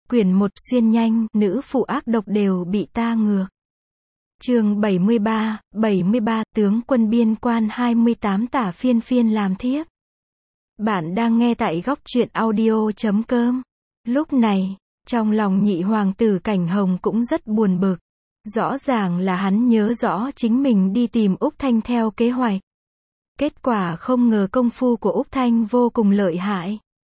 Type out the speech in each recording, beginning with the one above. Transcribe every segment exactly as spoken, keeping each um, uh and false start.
Quyển một xuyên nhanh, nữ phụ ác độc đều bị ta ngược. Chương bảy mươi ba, bảy mươi ba, tướng quân biên quan hai mươi tám tả phiên phiên làm thiếp. Bạn đang nghe tại góc truyện audio chấm com. Lúc này, trong lòng nhị hoàng tử Cảnh Hồng cũng rất buồn bực. Rõ ràng là hắn nhớ rõ chính mình đi tìm Úc Thanh theo kế hoạch. Kết quả không ngờ công phu của Úc Thanh vô cùng lợi hại.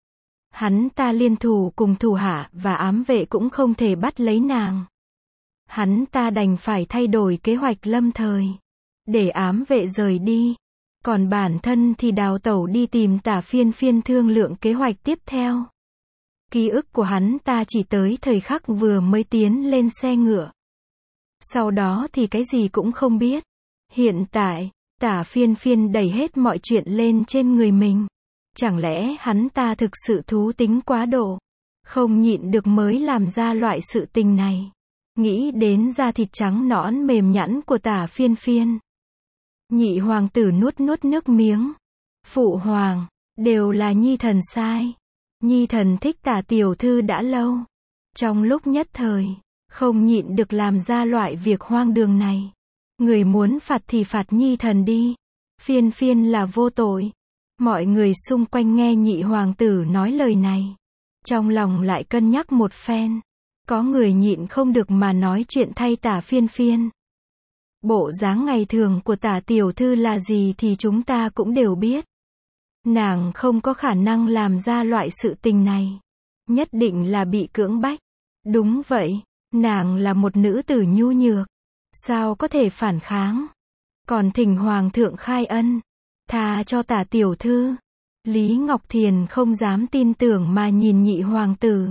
Hắn ta liên thủ cùng thủ hạ và ám vệ cũng không thể bắt lấy nàng. Hắn ta đành phải thay đổi kế hoạch lâm thời, để ám vệ rời đi. Còn bản thân thì đào tẩu đi tìm tả phiên phiên thương lượng kế hoạch tiếp theo. Ký ức của hắn ta chỉ tới thời khắc vừa mới tiến lên xe ngựa. Sau đó thì cái gì cũng không biết. Hiện tại, tả phiên phiên đẩy hết mọi chuyện lên trên người mình. Chẳng lẽ hắn ta thực sự thú tính quá độ, không nhịn được mới làm ra loại sự tình này. Nghĩ đến da thịt trắng nõn mềm nhẵn của tả phiên phiên, nhị hoàng tử nuốt nuốt nước miếng. Phụ hoàng, đều là nhi thần sai. Nhi thần thích tả tiểu thư đã lâu. Trong lúc nhất thời, không nhịn được làm ra loại việc hoang đường này. Người muốn phạt thì phạt nhi thần đi. Phiên phiên là vô tội. Mọi người xung quanh nghe nhị hoàng tử nói lời này, trong lòng lại cân nhắc một phen. Có người nhịn không được mà nói chuyện thay tả phiên phiên. Bộ dáng ngày thường của tả tiểu thư là gì thì chúng ta cũng đều biết. Nàng không có khả năng làm ra loại sự tình này. Nhất định là bị cưỡng bách. Đúng vậy, nàng là một nữ tử nhu nhược. Sao có thể phản kháng? Còn thỉnh hoàng thượng khai ân, tha cho tả tiểu thư. Lý Ngọc Thiền không dám tin tưởng mà nhìn nhị hoàng tử.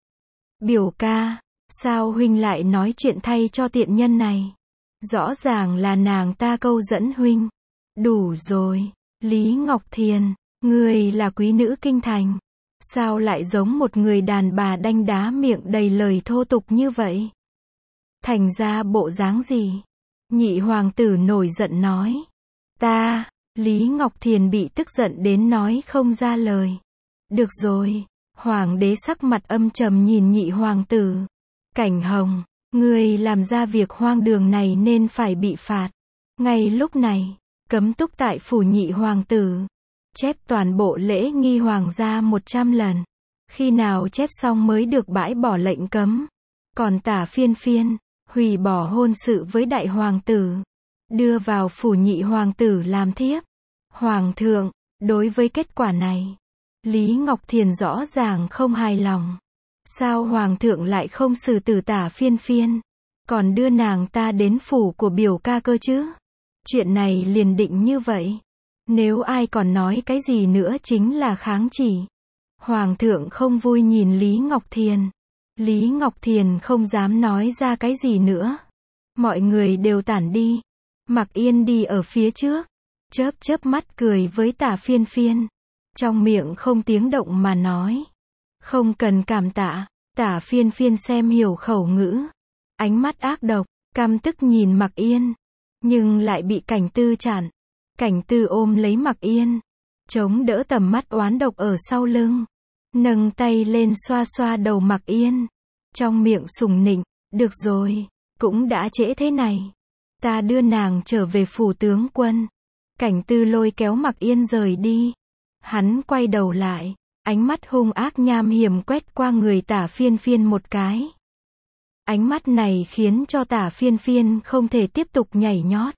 Biểu ca, sao huynh lại nói chuyện thay cho tiện nhân này? Rõ ràng là nàng ta câu dẫn huynh. Đủ rồi, Lý Ngọc Thiền, ngươi là quý nữ kinh thành. Sao lại giống một người đàn bà đanh đá miệng đầy lời thô tục như vậy? Thành ra bộ dáng gì? Nhị hoàng tử nổi giận nói. Ta, Lý Ngọc Thiền bị tức giận đến nói không ra lời. Được rồi, hoàng đế sắc mặt âm trầm nhìn nhị hoàng tử. Cảnh Hồng, ngươi làm ra việc hoang đường này nên phải bị phạt. Ngay lúc này, cấm túc tại phủ nhị hoàng tử. Chép toàn bộ lễ nghi hoàng gia một trăm lần. Khi nào chép xong mới được bãi bỏ lệnh cấm. Còn tả phiên phiên, hủy bỏ hôn sự với đại hoàng tử. Đưa vào phủ nhị hoàng tử làm thiếp. Hoàng thượng, đối với kết quả này, Lý Ngọc Thiền rõ ràng không hài lòng. Sao hoàng thượng lại không xử tử tả phiên phiên, còn đưa nàng ta đến phủ của biểu ca cơ chứ? Chuyện này liền định như vậy. Nếu ai còn nói cái gì nữa chính là kháng chỉ. Hoàng thượng không vui nhìn Lý Ngọc Thiền. Lý Ngọc Thiền không dám nói ra cái gì nữa. Mọi người đều tản đi. Mặc Yên đi ở phía trước, chớp chớp mắt cười với tả phiên phiên. Trong miệng không tiếng động mà nói. Không cần cảm tạ. Tả phiên phiên xem hiểu khẩu ngữ. Ánh mắt ác độc, căm tức nhìn Mặc Yên. Nhưng lại bị Cảnh Tư chặn. Cảnh Tư ôm lấy Mặc Yên, chống đỡ tầm mắt oán độc ở sau lưng. Nâng tay lên xoa xoa đầu Mặc Yên. Trong miệng sùng nịnh. Được rồi, cũng đã trễ thế này. Ta đưa nàng trở về phủ tướng quân. Cảnh Tư lôi kéo Mặc Yên rời đi. Hắn quay đầu lại, ánh mắt hung ác nham hiểm quét qua người tả phiên phiên một cái. Ánh mắt này khiến cho tả phiên phiên không thể tiếp tục nhảy nhót.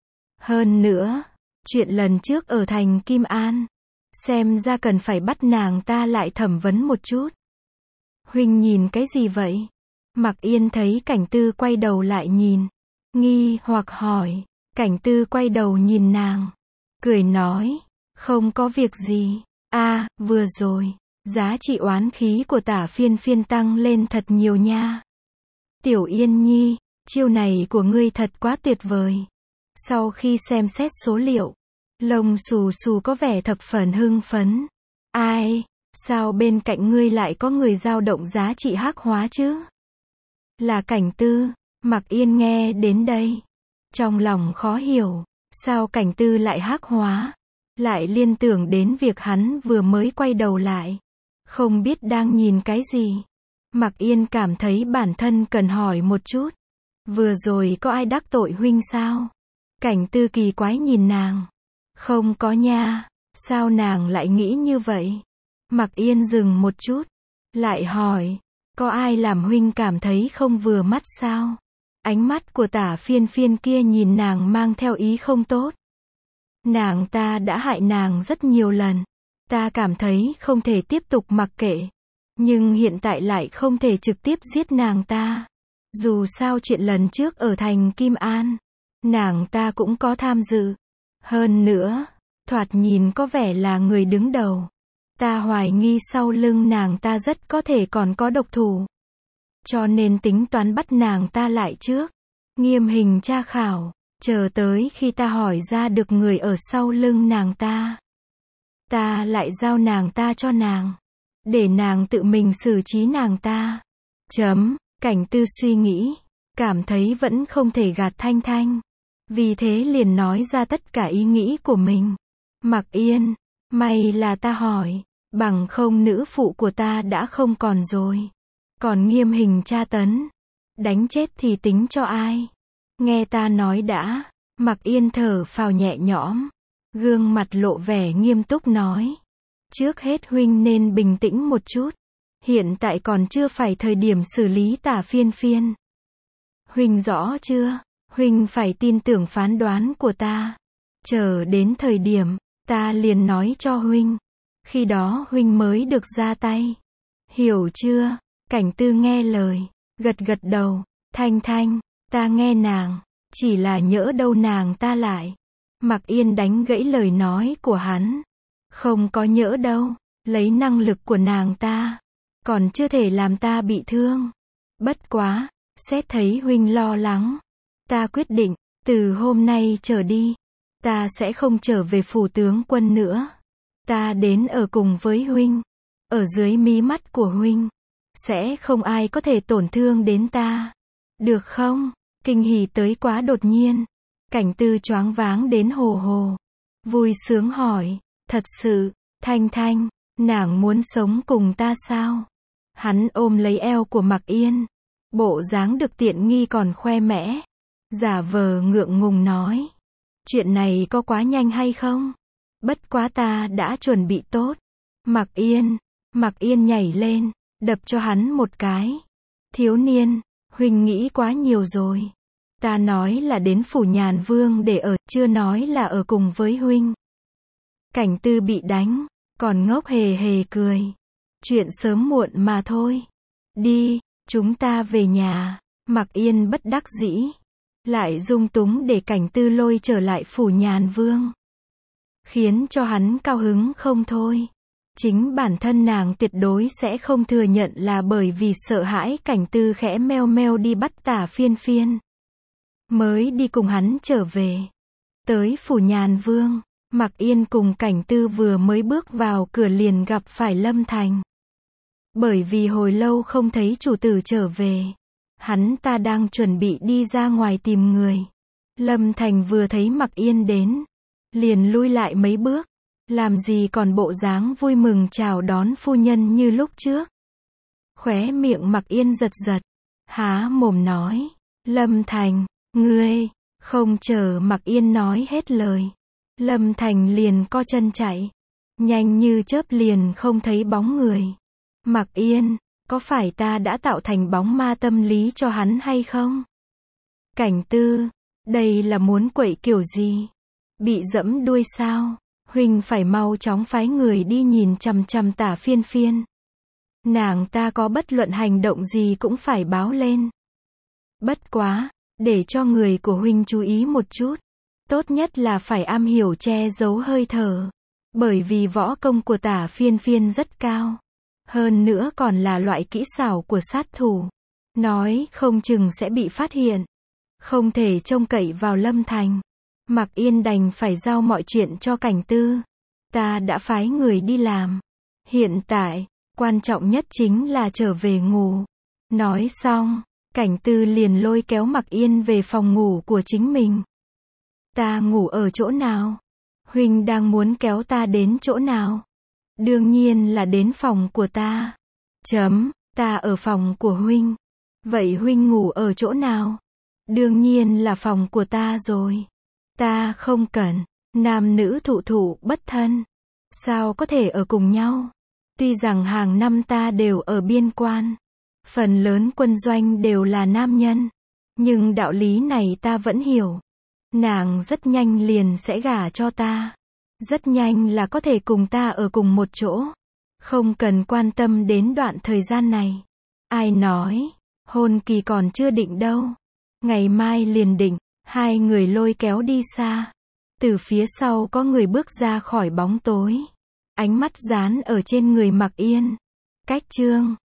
Hơn nữa, chuyện lần trước ở thành Kim An, xem ra cần phải bắt nàng ta lại thẩm vấn một chút. Huynh nhìn cái gì vậy? Mặc Yên thấy Cảnh Tư quay đầu lại nhìn, nghi hoặc hỏi. Cảnh Tư quay đầu nhìn nàng, cười nói, không có việc gì. A, à, vừa rồi, giá trị oán khí của tả phiên phiên tăng lên thật nhiều nha. Tiểu Yên Nhi, chiêu này của ngươi thật quá tuyệt vời. Sau khi xem xét số liệu, lông xù xù có vẻ thập phần hưng phấn. Ai, sao bên cạnh ngươi lại có người dao động giá trị hắc hóa chứ? Là Cảnh Tư. Mặc Yên nghe đến đây, trong lòng khó hiểu, sao Cảnh Tư lại hắc hóa? Lại liên tưởng đến việc hắn vừa mới quay đầu lại, không biết đang nhìn cái gì. Mặc Yên cảm thấy bản thân cần hỏi một chút. Vừa rồi có ai đắc tội huynh sao? Cảnh Tư kỳ quái nhìn nàng. Không có nha. Sao nàng lại nghĩ như vậy? Mặc Yên dừng một chút. Lại hỏi. Có ai làm huynh cảm thấy không vừa mắt sao? Ánh mắt của Tả Phiên Phiên kia nhìn nàng mang theo ý không tốt. Nàng ta đã hại nàng rất nhiều lần. Ta cảm thấy không thể tiếp tục mặc kệ. Nhưng hiện tại lại không thể trực tiếp giết nàng ta. Dù sao chuyện lần trước ở thành Kim An, nàng ta cũng có tham dự. Hơn nữa, thoạt nhìn có vẻ là người đứng đầu. Ta hoài nghi sau lưng nàng ta rất có thể còn có độc thủ. Cho nên tính toán bắt nàng ta lại trước. Nghiêm hình tra khảo. Chờ tới khi ta hỏi ra được người ở sau lưng nàng ta. Ta lại giao nàng ta cho nàng. Để nàng tự mình xử trí nàng ta. Chấm. Cảnh Tư suy nghĩ. Cảm thấy vẫn không thể gạt Thanh Thanh. Vì thế liền nói ra tất cả ý nghĩ của mình. Mặc Yên. May là ta hỏi. Bằng không nữ phụ của ta đã không còn rồi. Còn nghiêm hình tra tấn. Đánh chết thì tính cho ai? Nghe ta nói đã. Mặc Yên thở phào nhẹ nhõm. Gương mặt lộ vẻ nghiêm túc nói. Trước hết huynh nên bình tĩnh một chút. Hiện tại còn chưa phải thời điểm xử lý Tả Phiên Phiên. Huynh rõ chưa? Huynh phải tin tưởng phán đoán của ta. Chờ đến thời điểm, ta liền nói cho huynh. Khi đó huynh mới được ra tay. Hiểu chưa? Cảnh Tư nghe lời. Gật gật đầu. Thanh Thanh, ta nghe nàng. Chỉ là nhỡ đâu nàng ta lại. Mặc Yên đánh gãy lời nói của hắn. Không có nhỡ đâu. Lấy năng lực của nàng ta. Còn chưa thể làm ta bị thương. Bất quá. Xét thấy huynh lo lắng. Ta quyết định. Từ hôm nay trở đi. Ta sẽ không trở về phủ tướng quân nữa. Ta đến ở cùng với huynh. Ở dưới mí mắt của huynh. Sẽ không ai có thể tổn thương đến ta. Được không? Kinh hỉ tới quá đột nhiên. Cảnh Tư choáng váng đến hồ hồ. Vui sướng hỏi. Thật sự, Thanh Thanh, nàng muốn sống cùng ta sao? Hắn ôm lấy eo của Mặc Yên. Bộ dáng được tiện nghi còn khoe mẽ. Giả vờ ngượng ngùng nói. Chuyện này có quá nhanh hay không? Bất quá ta đã chuẩn bị tốt. Mặc Yên. Mặc Yên nhảy lên. Đập cho hắn một cái. Thiếu niên, huynh nghĩ quá nhiều rồi. Ta nói là đến phủ Nhàn Vương để ở, chưa nói là ở cùng với huynh. Cảnh Tư bị đánh, còn ngốc hề hề cười. Chuyện sớm muộn mà thôi. Đi, chúng ta về nhà. Mặc Yên bất đắc dĩ. Lại dung túng để Cảnh Tư lôi trở lại phủ Nhàn Vương. Khiến cho hắn cao hứng không thôi. Chính bản thân nàng tuyệt đối sẽ không thừa nhận là bởi vì sợ hãi Cảnh Tư khẽ meo meo đi bắt Tả Phiên Phiên. Mới đi cùng hắn trở về. Tới phủ Nhàn Vương, Mặc Yên cùng Cảnh Tư vừa mới bước vào cửa liền gặp phải Lâm Thành. Bởi vì hồi lâu không thấy chủ tử trở về. Hắn ta đang chuẩn bị đi ra ngoài tìm người. Lâm Thành vừa thấy Mặc Yên đến. Liền lui lại mấy bước. Làm gì còn bộ dáng vui mừng chào đón phu nhân như lúc trước. Khóe miệng Mặc Yên giật giật. Há mồm nói. Lâm Thành, ngươi, không chờ Mặc Yên nói hết lời. Lâm Thành liền co chân chạy. Nhanh như chớp liền không thấy bóng người. Mặc Yên, có phải ta đã tạo thành bóng ma tâm lý cho hắn hay không? Cảnh Tư, đây là muốn quậy kiểu gì? Bị dẫm đuôi sao? Huynh phải mau chóng phái người đi nhìn chằm chằm Tả Phiên Phiên. Nàng ta có bất luận hành động gì cũng phải báo lên. Bất quá, để cho người của huynh chú ý một chút. Tốt nhất là phải am hiểu che giấu hơi thở. Bởi vì võ công của Tả Phiên Phiên rất cao. Hơn nữa còn là loại kỹ xảo của sát thủ. Nói không chừng sẽ bị phát hiện. Không thể trông cậy vào Lâm Thành. Mặc Yên đành phải giao mọi chuyện cho Cảnh Tư. Ta đã phái người đi làm. Hiện tại, quan trọng nhất chính là trở về ngủ. Nói xong, Cảnh Tư liền lôi kéo Mặc Yên về phòng ngủ của chính mình. Ta ngủ ở chỗ nào? Huynh đang muốn kéo ta đến chỗ nào? Đương nhiên là đến phòng của ta. Chấm, Ta ở phòng của huynh. Vậy huynh ngủ ở chỗ nào? Đương nhiên là phòng của ta rồi. Ta không cần. Nam nữ thụ thụ bất thân. Sao có thể ở cùng nhau? Tuy rằng hàng năm ta đều ở biên quan. Phần lớn quân doanh đều là nam nhân. Nhưng đạo lý này ta vẫn hiểu. Nàng rất nhanh liền sẽ gả cho ta. Rất nhanh là có thể cùng ta ở cùng một chỗ. Không cần quan tâm đến đoạn thời gian này. Ai nói, hôn kỳ còn chưa định đâu. Ngày mai liền định, hai người lôi kéo đi xa. Từ phía sau có người bước ra khỏi bóng tối. Ánh mắt dán ở trên người Mặc Yên. Cách chương